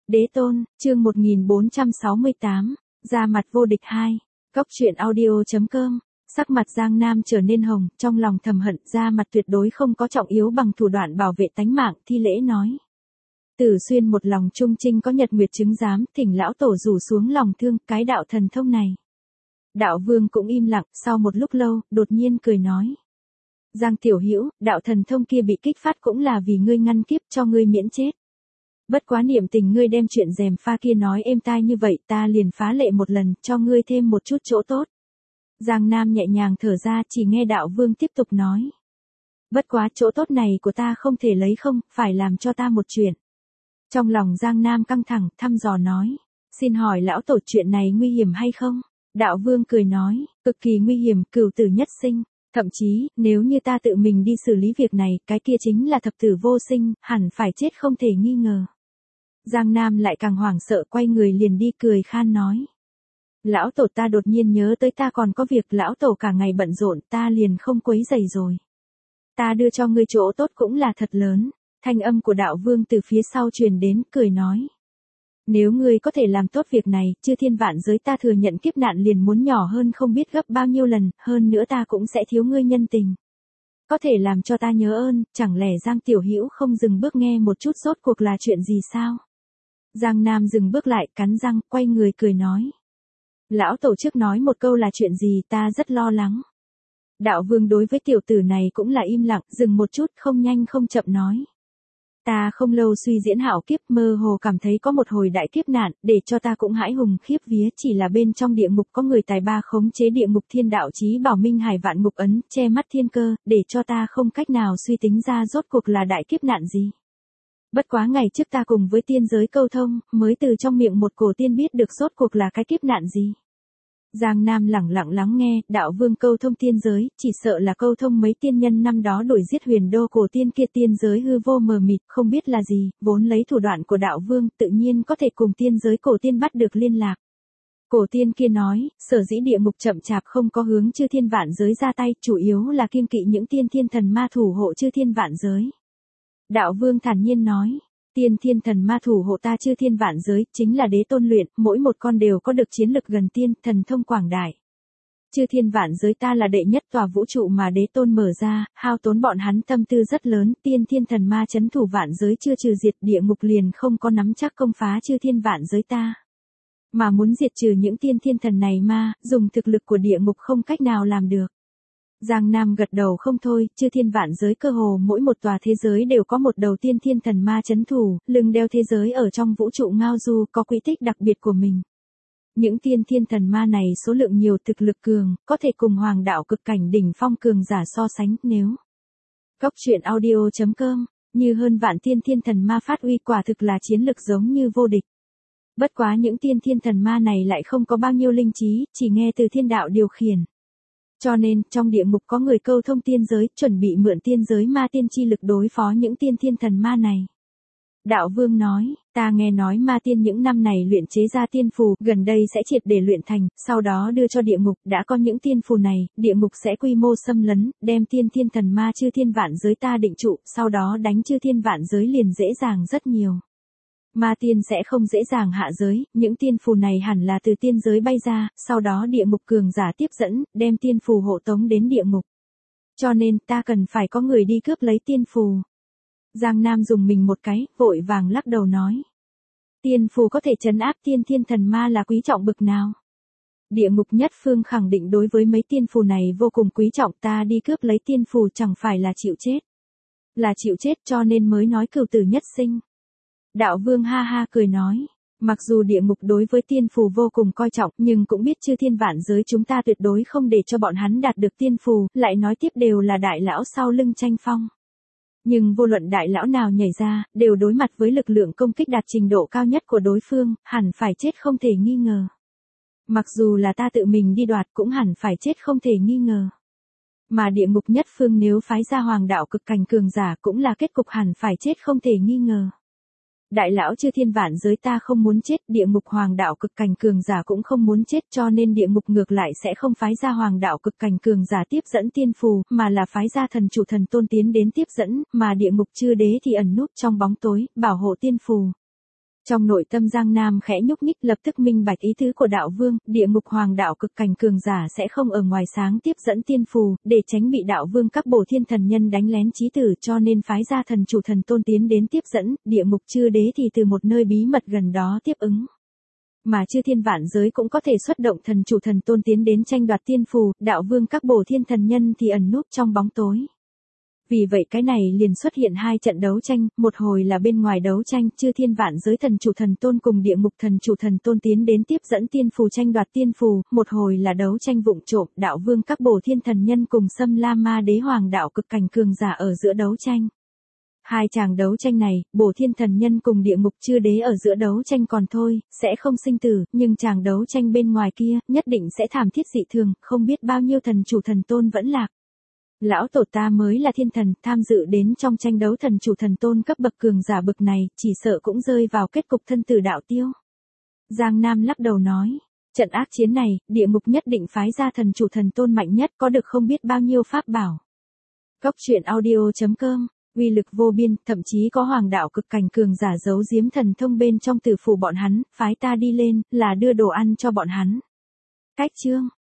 Đế tôn, chương 1468, ra mặt vô địch 2, Cóc truyện audio.com, sắc mặt Giang Nam trở nên hồng, trong lòng thầm hận, ra mặt tuyệt đối không có trọng yếu bằng thủ đoạn bảo vệ tánh mạng, thi lễ nói. Tử Xuyên một lòng trung trinh có nhật nguyệt chứng giám, thỉnh lão tổ rủ xuống lòng thương, cái đạo thần thông này. Đạo vương cũng im lặng, sau một lúc lâu, đột nhiên cười nói. Giang tiểu hữu, đạo thần thông kia bị kích phát cũng là vì ngươi ngăn kiếp cho ngươi miễn chết. Bất quá niệm tình ngươi đem chuyện rèm pha kia nói êm tai như vậy, ta liền phá lệ một lần, cho ngươi thêm một chút chỗ tốt. Giang Nam nhẹ nhàng thở ra, chỉ nghe đạo vương tiếp tục nói. Bất quá chỗ tốt này của ta không thể lấy không, phải làm cho ta một chuyện. Trong lòng Giang Nam căng thẳng, thăm dò nói. Xin hỏi lão tổ, chuyện này nguy hiểm hay không? Đạo vương cười nói, cực kỳ nguy hiểm, cửu tử nhất sinh. Thậm chí, nếu như ta tự mình đi xử lý việc này, cái kia chính là thập tử vô sinh, hẳn phải chết không thể nghi ngờ. Giang Nam lại càng hoảng sợ, quay người liền đi, cười khan nói. Lão tổ, ta đột nhiên nhớ tới ta còn có việc, lão tổ cả ngày bận rộn, ta liền không quấy rầy rồi. Ta đưa cho ngươi chỗ tốt cũng là thật lớn. Thanh âm của đạo vương từ phía sau truyền đến, cười nói. Nếu ngươi có thể làm tốt việc này, chư thiên vạn giới ta thừa nhận kiếp nạn liền muốn nhỏ hơn không biết gấp bao nhiêu lần, hơn nữa ta cũng sẽ thiếu ngươi nhân tình. Có thể làm cho ta nhớ ơn, chẳng lẽ Giang tiểu hữu không dừng bước nghe một chút rốt cuộc là chuyện gì sao? Giang Nam dừng bước lại, cắn răng, quay người cười nói. Lão tổ trước nói một câu là chuyện gì, ta rất lo lắng. Đạo vương đối với tiểu tử này cũng là im lặng, dừng một chút, không nhanh không chậm nói. Ta không lâu suy diễn hạo kiếp, mơ hồ cảm thấy có một hồi đại kiếp nạn, để cho ta cũng hãi hùng khiếp vía, chỉ là bên trong địa ngục có người tài ba khống chế địa ngục thiên đạo chí bảo minh hải vạn ngục ấn, che mắt thiên cơ, để cho ta không cách nào suy tính ra rốt cuộc là đại kiếp nạn gì. Bất quá ngày trước ta cùng với tiên giới câu thông, mới từ trong miệng một cổ tiên biết được rốt cuộc là cái kiếp nạn gì. Giang Nam lẳng lặng lắng nghe, đạo vương câu thông tiên giới, chỉ sợ là câu thông mấy tiên nhân năm đó đuổi giết huyền đô cổ tiên kia, tiên giới hư vô mờ mịt, không biết là gì, vốn lấy thủ đoạn của đạo vương, tự nhiên có thể cùng tiên giới cổ tiên bắt được liên lạc. Cổ tiên kia nói, sở dĩ địa ngục chậm chạp không có hướng chư thiên vạn giới ra tay, chủ yếu là kiêng kỵ những tiên thiên thần ma thủ hộ chư thiên vạn giới. Đạo vương thản nhiên nói. Tiên thiên thần ma thủ hộ ta chư thiên vạn giới, chính là đế tôn luyện, mỗi một con đều có được chiến lực gần tiên, thần thông quảng đại. Chư thiên vạn giới ta là đệ nhất tòa vũ trụ mà đế tôn mở ra, hao tốn bọn hắn tâm tư rất lớn, tiên thiên thần ma chấn thủ vạn giới chưa trừ diệt, địa ngục liền không có nắm chắc công phá chư thiên vạn giới ta. Mà muốn diệt trừ những tiên thiên thần này ma, dùng thực lực của địa ngục không cách nào làm được. Giang Nam gật đầu không thôi, chư thiên vạn giới cơ hồ mỗi một tòa thế giới đều có một đầu tiên thiên thần ma chấn thủ, lưng đeo thế giới ở trong vũ trụ ngao du, có quy tích đặc biệt của mình. Những tiên thiên thần ma này số lượng nhiều, thực lực cường, có thể cùng hoàng đạo cực cảnh đỉnh phong cường giả so sánh, nếu. Cóc truyện audio.com, như hơn vạn tiên thiên thần ma phát uy, quả thực là chiến lực giống như vô địch. Bất quá những tiên thiên thần ma này lại không có bao nhiêu linh trí, chỉ nghe từ thiên đạo điều khiển. Cho nên, trong địa ngục có người câu thông tiên giới, chuẩn bị mượn tiên giới ma tiên chi lực đối phó những tiên thiên thần ma này. Đạo vương nói, ta nghe nói ma tiên những năm này luyện chế ra tiên phù, gần đây sẽ triệt để luyện thành, sau đó đưa cho địa ngục, đã có những tiên phù này, địa ngục sẽ quy mô xâm lấn, đem tiên thiên thần ma chư thiên vạn giới ta định trụ, sau đó đánh chư thiên vạn giới liền dễ dàng rất nhiều. Ma tiên sẽ không dễ dàng hạ giới, những tiên phù này hẳn là từ tiên giới bay ra, sau đó địa ngục cường giả tiếp dẫn, đem tiên phù hộ tống đến địa ngục. Cho nên ta cần phải có người đi cướp lấy tiên phù. Giang Nam dùng mình một cái, vội vàng lắc đầu nói. Tiên phù có thể trấn áp tiên thiên thần ma là quý trọng bực nào? Địa ngục nhất phương khẳng định đối với mấy tiên phù này vô cùng quý trọng, ta đi cướp lấy tiên phù chẳng phải là chịu chết. Là chịu chết, cho nên mới nói cửu tử nhất sinh. Đạo vương ha ha cười nói, mặc dù địa ngục đối với tiên phù vô cùng coi trọng, nhưng cũng biết chư thiên vạn giới chúng ta tuyệt đối không để cho bọn hắn đạt được tiên phù, lại nói tiếp đều là đại lão sau lưng tranh phong. Nhưng vô luận đại lão nào nhảy ra, đều đối mặt với lực lượng công kích đạt trình độ cao nhất của đối phương, hẳn phải chết không thể nghi ngờ. Mặc dù là ta tự mình đi đoạt cũng hẳn phải chết không thể nghi ngờ. Mà địa ngục nhất phương nếu phái ra hoàng đạo cực cảnh cường giả cũng là kết cục hẳn phải chết không thể nghi ngờ. Đại lão chư thiên vạn giới ta không muốn chết, địa ngục hoàng đạo cực cảnh cường giả cũng không muốn chết, cho nên địa ngục ngược lại sẽ không phái ra hoàng đạo cực cảnh cường giả tiếp dẫn tiên phù, mà là phái ra thần chủ thần tôn tiến đến tiếp dẫn, mà địa ngục chư đế thì ẩn núp trong bóng tối, bảo hộ tiên phù. Trong nội tâm Giang Nam khẽ nhúc nhích, lập tức minh bạch ý tứ của đạo vương, địa ngục hoàng đạo cực cảnh cường giả sẽ không ở ngoài sáng tiếp dẫn tiên phù, để tránh bị đạo vương các bổ thiên thần nhân đánh lén chí tử, cho nên phái ra thần chủ thần tôn tiến đến tiếp dẫn, địa ngục chư đế thì từ một nơi bí mật gần đó tiếp ứng. Mà chư thiên vạn giới cũng có thể xuất động thần chủ thần tôn tiến đến tranh đoạt tiên phù, đạo vương các bổ thiên thần nhân thì ẩn núp trong bóng tối. Vì vậy cái này liền xuất hiện hai trận đấu tranh, một hồi là bên ngoài đấu tranh, chư thiên vạn giới thần chủ thần tôn cùng địa ngục thần chủ thần tôn tiến đến tiếp dẫn tiên phù tranh đoạt tiên phù, một hồi là đấu tranh vụng trộm, đạo vương các bổ thiên thần nhân cùng Xâm La Ma Đế hoàng đạo cực cảnh cường giả ở giữa đấu tranh. Hai chàng đấu tranh này, bổ thiên thần nhân cùng địa ngục chư đế ở giữa đấu tranh còn thôi, sẽ không sinh tử, nhưng chàng đấu tranh bên ngoài kia, nhất định sẽ thảm thiết dị thường, không biết bao nhiêu thần chủ thần tôn vẫn lạc. Lão tổ ta mới là thiên thần, tham dự đến trong tranh đấu thần chủ thần tôn cấp bậc cường giả bậc này, chỉ sợ cũng rơi vào kết cục thân tử đạo tiêu. Giang Nam lắc đầu nói, trận ác chiến này, địa ngục nhất định phái ra thần chủ thần tôn mạnh nhất, có được không biết bao nhiêu pháp bảo. Cốc truyện audio.com, uy lực vô biên, thậm chí có hoàng đạo cực cảnh cường giả giấu giếm thần thông bên trong tử phủ bọn hắn, phái ta đi lên, là đưa đồ ăn cho bọn hắn. Cách chương